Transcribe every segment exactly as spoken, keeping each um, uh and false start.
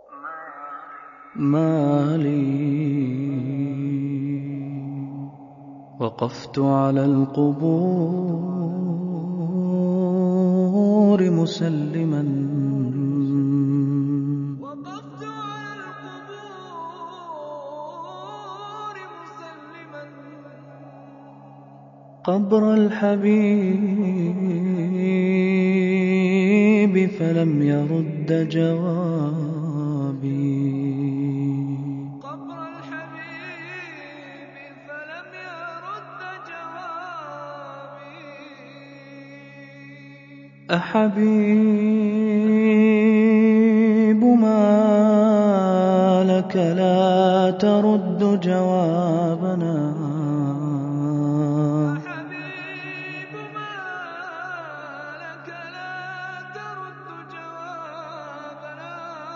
ما لي وقفت على القبور مسلما وقفت على القبور مسلما قبر الحبيب فلم يرد جوابي قبر الحبيب فلم يرد جوابي أحبيب ما لك لا ترد جوابنا أحبيب ما لك لا ترد جوابنا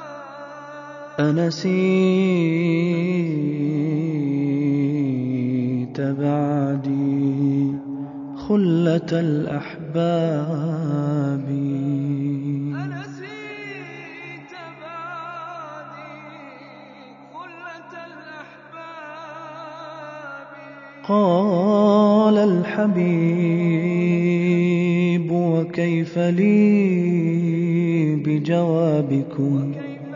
أنسيت بعدي خلة الأحباب أنسيت بعدي خلة الأحباب قال الحبيب وكيف لي بجوابكم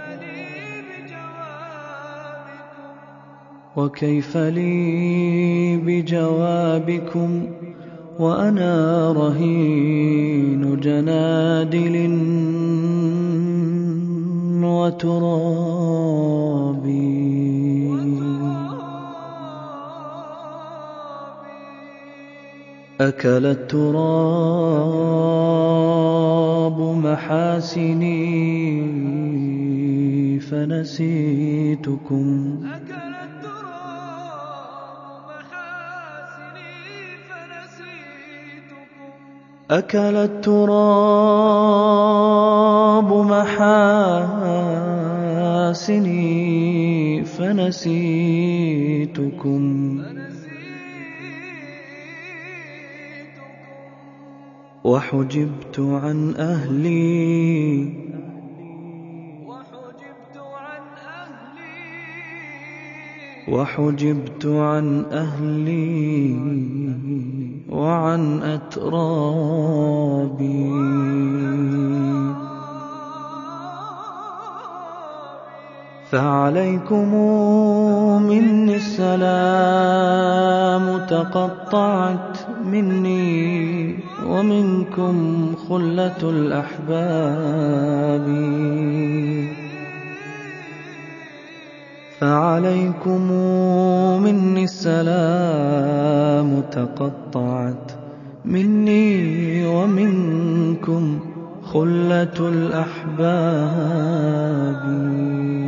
وكيف لي بجوابكم وكيف لي بجوابكم وأنا رهين جنادل وتراب أكل التراب محاسني فنسيتكم أكل التراب محاسني فنسيتكم أكل التراب محاسني فنسيتكم وحجبت عن أهلي وحجبت عن أهلي وحجبت عن أهلي وعن أترابي فعليكم مني السلام تقطعت مني ومنكم خلة الأحباب فعليكم مني السلام تقطعت مني ومنكم خلة الأحباب